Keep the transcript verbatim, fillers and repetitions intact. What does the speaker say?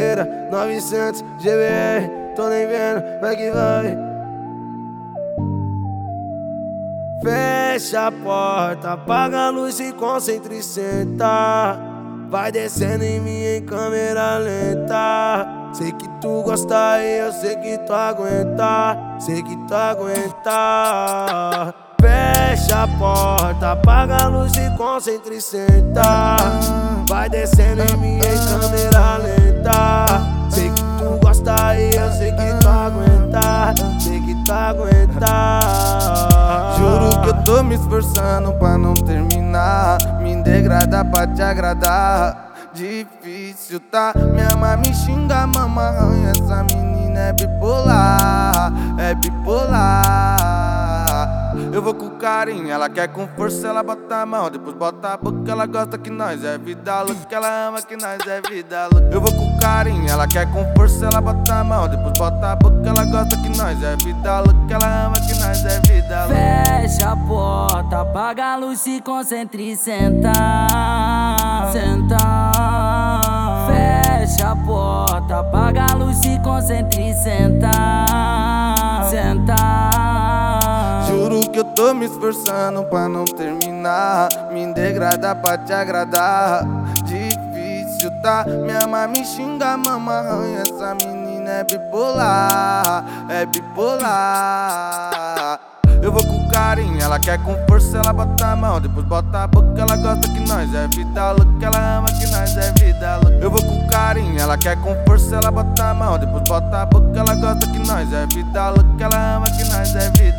carteira, novecentos G B R, tô nem vendo, vai que vai. Fecha a porta, apaga a luz e concentra e senta. Vai descendo em mim em câmera lenta. Sei que tu gosta e eu sei que tu aguenta. Sei que tu aguenta. Fecha a porta, apaga a luz e concentra e senta. Vai descendo em mim em câmera lenta. Sei que tu gosta e eu sei que tu aguenta. Sei que tu aguenta. Juro que eu tô me esforçando pra não terminar. Me degradar pra te agradar. Difícil, tá? Me ama, me xinga, mama, arranha. Essa menina é bipolar, é bipolar. Eu vou com carinho, ela quer com força, ela bota a mão, depois bota a boca, ela gosta que nós é vida louca, ela ama que nós é vida louca. Eu vou com carinho, ela quer com força, ela bota a mão, depois bota a boca, ela gosta que nós é vida louca, ela ama que nós é vida louca. Fecha a porta, apaga a luz, se concentra e senta. Senta. Fecha a porta, apaga a luz, se concentra e senta. Senta. Juro que eu tô me esforçando pra não terminar. Me degradar pra te agradar. Difícil, tá? Me ama, me xinga, mama, arranha. Essa menina é bipolar, é bipolar. Eu vou com carinho, ela quer com força, ela bota a mão, depois bota a boca, ela gosta que nós é vida louca, ela ama que nós é vida louca. Eu vou com carinho, ela quer com força, ela bota a mão, depois bota a boca, ela gosta que nós é vida louca, ela ama que nós é vida